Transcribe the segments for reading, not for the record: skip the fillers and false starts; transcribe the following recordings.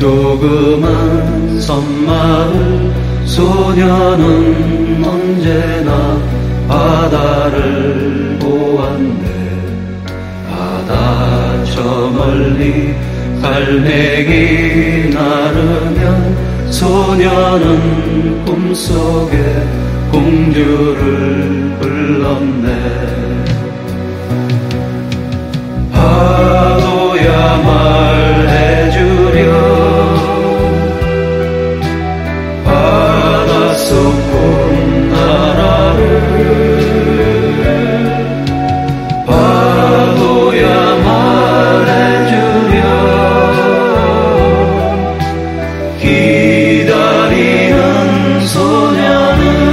조그만 섬마을 소녀는 언제나 바다를 보았네. 바다 저 멀리 갈매기 나르면 소녀는 꿈속에 공주를 불렀네. 파도야 말해주렴 바닷속 꿈나라를. 파도야 말해주렴 기다리는 소녀는.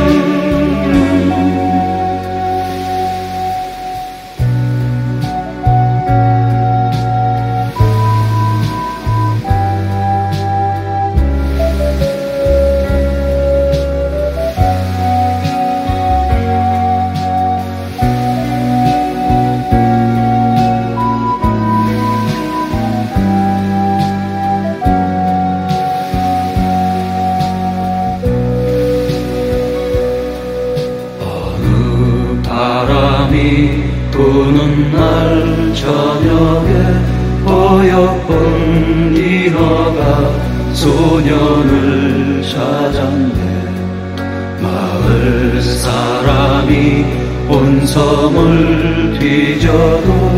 바람이 부는 날 저녁에 어여쁜 인어가 소년을 찾았네. 마을 사람이 온 섬을 뒤져도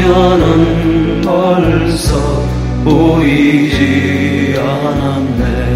소년은 벌써 보이지 않았네.